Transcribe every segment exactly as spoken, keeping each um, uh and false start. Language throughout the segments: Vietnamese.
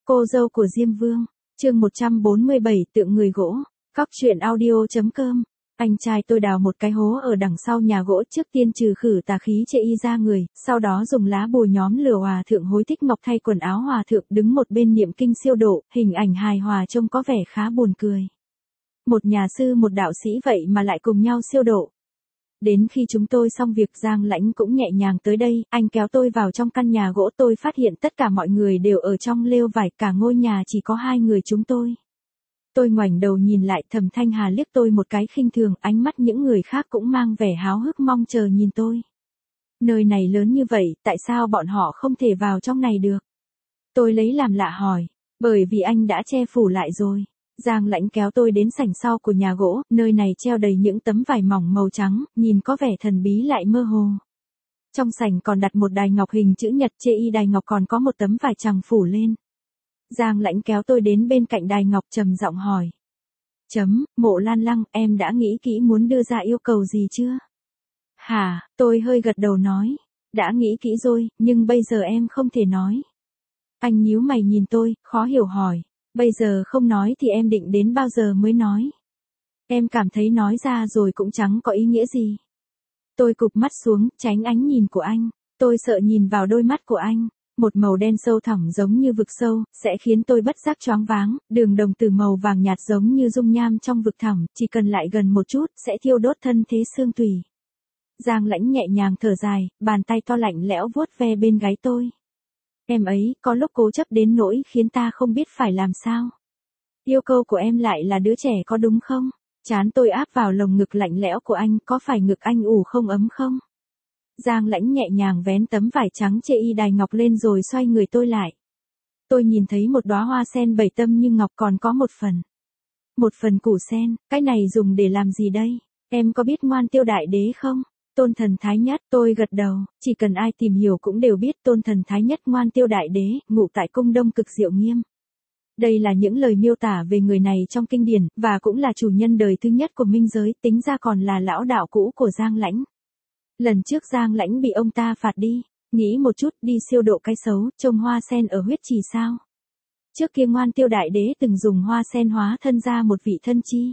Cô dâu của Diêm Vương, chương một trăm bốn mươi bảy tượng người gỗ, Cóc truyện audio.com. Anh trai tôi đào một cái hố ở đằng sau nhà gỗ, trước tiên trừ khử tà khí chê y ra người, sau đó dùng lá bùa nhóm lửa hòa thượng Hối Thích Ngọc thay quần áo hòa thượng đứng một bên niệm kinh siêu độ, hình ảnh hài hòa trông có vẻ khá buồn cười. Một nhà sư một đạo sĩ vậy mà lại cùng nhau siêu độ. Đến khi chúng tôi xong việc, Giang Lãnh cũng nhẹ nhàng tới đây, anh kéo tôi vào trong căn nhà gỗ, tôi phát hiện tất cả mọi người đều ở trong lều vải, cả ngôi nhà chỉ có hai người chúng tôi. Tôi ngoảnh đầu nhìn lại, Thẩm Thanh Hà liếc tôi một cái khinh thường, ánh mắt những người khác cũng mang vẻ háo hức mong chờ nhìn tôi. Nơi này lớn như vậy, tại sao bọn họ không thể vào trong này được? Tôi lấy làm lạ hỏi, bởi vì anh đã che phủ lại rồi. Giang Lãnh kéo tôi đến sảnh sau của nhà gỗ, nơi này treo đầy những tấm vải mỏng màu trắng, nhìn có vẻ thần bí lại mơ hồ. Trong sảnh còn đặt một đài ngọc hình chữ nhật, chê y đài ngọc còn có một tấm vải trắng phủ lên. Giang Lãnh kéo tôi đến bên cạnh đài ngọc, trầm giọng hỏi. Chấm, Mộ Lan Lăng, em đã nghĩ kỹ muốn đưa ra yêu cầu gì chưa? Hả, tôi hơi gật đầu nói. Đã nghĩ kỹ rồi, nhưng bây giờ em không thể nói. Anh nhíu mày nhìn tôi, khó hiểu hỏi. Bây giờ không nói thì em định đến bao giờ mới nói? Em cảm thấy nói ra rồi cũng chẳng có ý nghĩa gì. Tôi cụp mắt xuống, tránh ánh nhìn của anh. Tôi sợ nhìn vào đôi mắt của anh. Một màu đen sâu thẳm giống như vực sâu, sẽ khiến tôi bất giác choáng váng, đường đồng tử màu vàng nhạt giống như dung nham trong vực thẳm, chỉ cần lại gần một chút, sẽ thiêu đốt thân thế xương tủy. Giang Lãnh nhẹ nhàng thở dài, bàn tay to lạnh lẽo vuốt ve bên gáy tôi. Em ấy, có lúc cố chấp đến nỗi khiến ta không biết phải làm sao. Yêu cầu của em lại là đứa trẻ có đúng không? Trán tôi áp vào lồng ngực lạnh lẽo của anh, có phải ngực anh ủ không ấm không? Giang Lãnh nhẹ nhàng vén tấm vải trắng chê y đài ngọc lên rồi xoay người tôi lại. Tôi nhìn thấy một đóa hoa sen bảy tâm như ngọc, còn có một phần. Một phần củ sen, cái này dùng để làm gì đây? Em có biết Ngoan Tiêu Đại Đế không? Tôn Thần Thái Nhất, tôi gật đầu, chỉ cần ai tìm hiểu cũng đều biết Tôn Thần Thái Nhất Ngoan Tiêu Đại Đế, ngụ tại cung Đông Cực Diệu Nghiêm. Đây là những lời miêu tả về người này trong kinh điển, và cũng là chủ nhân đời thứ nhất của minh giới, tính ra còn là lão đạo cũ của Giang Lãnh. Lần trước Giang Lãnh bị ông ta phạt đi, nghĩ một chút, đi siêu độ cái xấu, trông hoa sen ở huyết trì sao. Trước kia Ngoan Tiêu Đại Đế từng dùng hoa sen hóa thân ra một vị thân chi.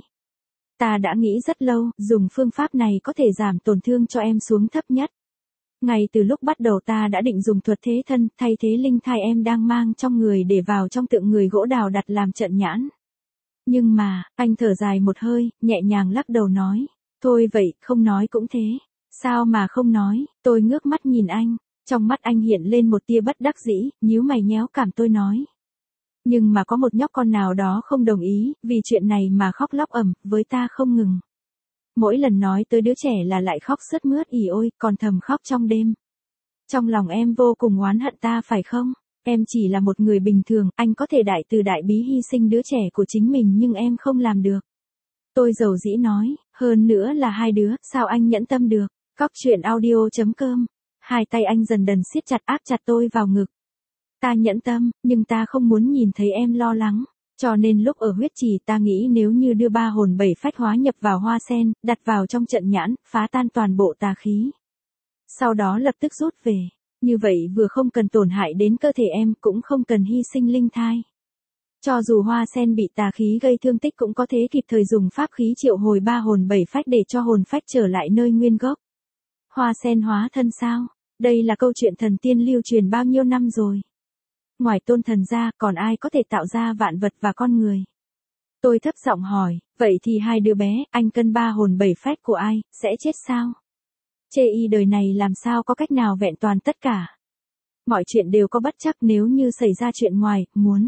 Ta đã nghĩ rất lâu, dùng phương pháp này có thể giảm tổn thương cho em xuống thấp nhất. Ngay từ lúc bắt đầu ta đã định dùng thuật thế thân, thay thế linh thai em đang mang trong người để vào trong tượng người gỗ đào đặt làm trận nhãn. Nhưng mà, anh thở dài một hơi, nhẹ nhàng lắc đầu nói, thôi vậy, không nói cũng thế. Sao mà không nói? Tôi ngước mắt nhìn anh, trong mắt anh hiện lên một tia bất đắc dĩ, nhíu mày nhéo cảm tôi nói. Nhưng mà có một nhóc con nào đó không đồng ý, vì chuyện này mà khóc lóc ầm với ta không ngừng. Mỗi lần nói tới đứa trẻ là lại khóc sướt mướt ỉ ôi, còn thầm khóc trong đêm. Trong lòng em vô cùng oán hận ta phải không? Em chỉ là một người bình thường, anh có thể đại từ đại bí hy sinh đứa trẻ của chính mình nhưng em không làm được. Tôi dầu dĩ nói, hơn nữa là hai đứa, sao anh nhẫn tâm được? Cóc truyện audio.com. Hai tay anh dần dần siết chặt áp chặt tôi vào ngực. Ta nhẫn tâm, nhưng ta không muốn nhìn thấy em lo lắng. Cho nên lúc ở huyết trì ta nghĩ nếu như đưa ba hồn bảy phách hóa nhập vào hoa sen, đặt vào trong trận nhãn, phá tan toàn bộ tà khí. Sau đó lập tức rút về. Như vậy vừa không cần tổn hại đến cơ thể em, cũng không cần hy sinh linh thai. Cho dù hoa sen bị tà khí gây thương tích cũng có thể kịp thời dùng pháp khí triệu hồi ba hồn bảy phách để cho hồn phách trở lại nơi nguyên gốc. Hoa sen hóa thân sao? Đây là câu chuyện thần tiên lưu truyền bao nhiêu năm rồi. Ngoài Tôn Thần ra, còn ai có thể tạo ra vạn vật và con người? Tôi thấp giọng hỏi, vậy thì hai đứa bé, anh cân ba hồn bảy phách của ai, sẽ chết sao? Chê y đời này làm sao có cách nào vẹn toàn tất cả? Mọi chuyện đều có bất trắc, nếu như xảy ra chuyện ngoài, muốn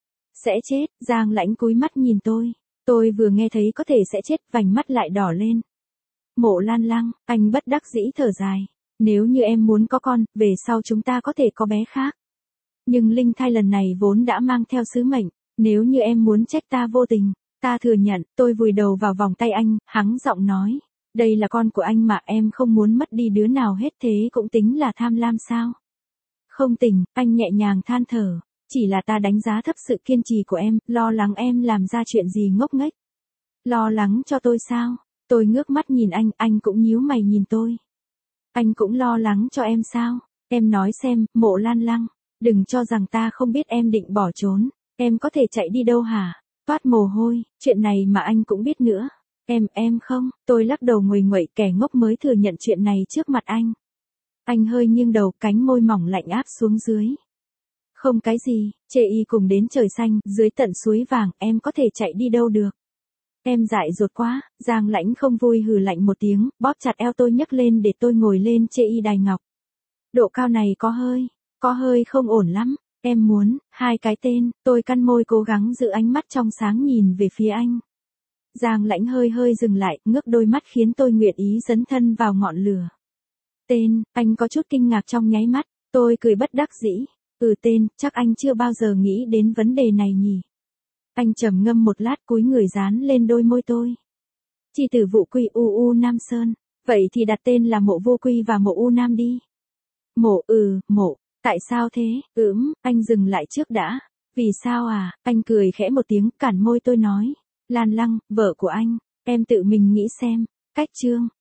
sẽ chết. Giang Lãnh cúi mắt nhìn tôi. Tôi vừa nghe thấy có thể sẽ chết, vành mắt lại đỏ lên. Mộ Lan Lăng, anh bất đắc dĩ thở dài. Nếu như em muốn có con, về sau chúng ta có thể có bé khác. Nhưng linh thai lần này vốn đã mang theo sứ mệnh. Nếu như em muốn trách ta vô tình, ta thừa nhận. Tôi vùi đầu vào vòng tay anh, hắng giọng nói. Đây là con của anh mà, em không muốn mất đi đứa nào hết, thế cũng tính là tham lam sao? Không tình, anh nhẹ nhàng than thở. Chỉ là ta đánh giá thấp sự kiên trì của em, lo lắng em làm ra chuyện gì ngốc nghếch. Lo lắng cho tôi sao? Tôi ngước mắt nhìn anh, anh cũng nhíu mày nhìn tôi. Anh cũng lo lắng cho em sao? Em nói xem, Mộ Lan Lăng. Đừng cho rằng ta không biết em định bỏ trốn. Em có thể chạy đi đâu hả? Toát mồ hôi, chuyện này mà anh cũng biết nữa. Em, em không, tôi lắc đầu nguầy nguậy, kẻ ngốc mới thừa nhận chuyện này trước mặt anh. Anh hơi nghiêng đầu, cánh môi mỏng lạnh áp xuống dưới. Không cái gì, chê y cùng đến trời xanh, dưới tận suối vàng, em có thể chạy đi đâu được. Em dại dột quá, Giang Lãnh không vui hừ lạnh một tiếng, bóp chặt eo tôi nhấc lên để tôi ngồi lên chê y đài ngọc. Độ cao này có hơi, có hơi không ổn lắm. Em muốn, hai cái tên, tôi cắn môi cố gắng giữ ánh mắt trong sáng nhìn về phía anh. Giang Lãnh hơi hơi dừng lại, ngước đôi mắt khiến tôi nguyện ý dấn thân vào ngọn lửa. Tên, anh có chút kinh ngạc trong nháy mắt, tôi cười bất đắc dĩ. Ừ tên, chắc anh chưa bao giờ nghĩ đến vấn đề này nhỉ. Anh trầm ngâm một lát cúi người dán lên đôi môi tôi. Chi tử Vụ Quy U U Nam Sơn, vậy thì đặt tên là Mộ Vô Quy và Mộ U Nam đi. Mộ ừ, mộ, tại sao thế? Ừm, anh dừng lại trước đã. Vì sao à? Anh cười khẽ một tiếng cản môi tôi nói. Lan Lăng, vợ của anh, em tự mình nghĩ xem. Cách chương.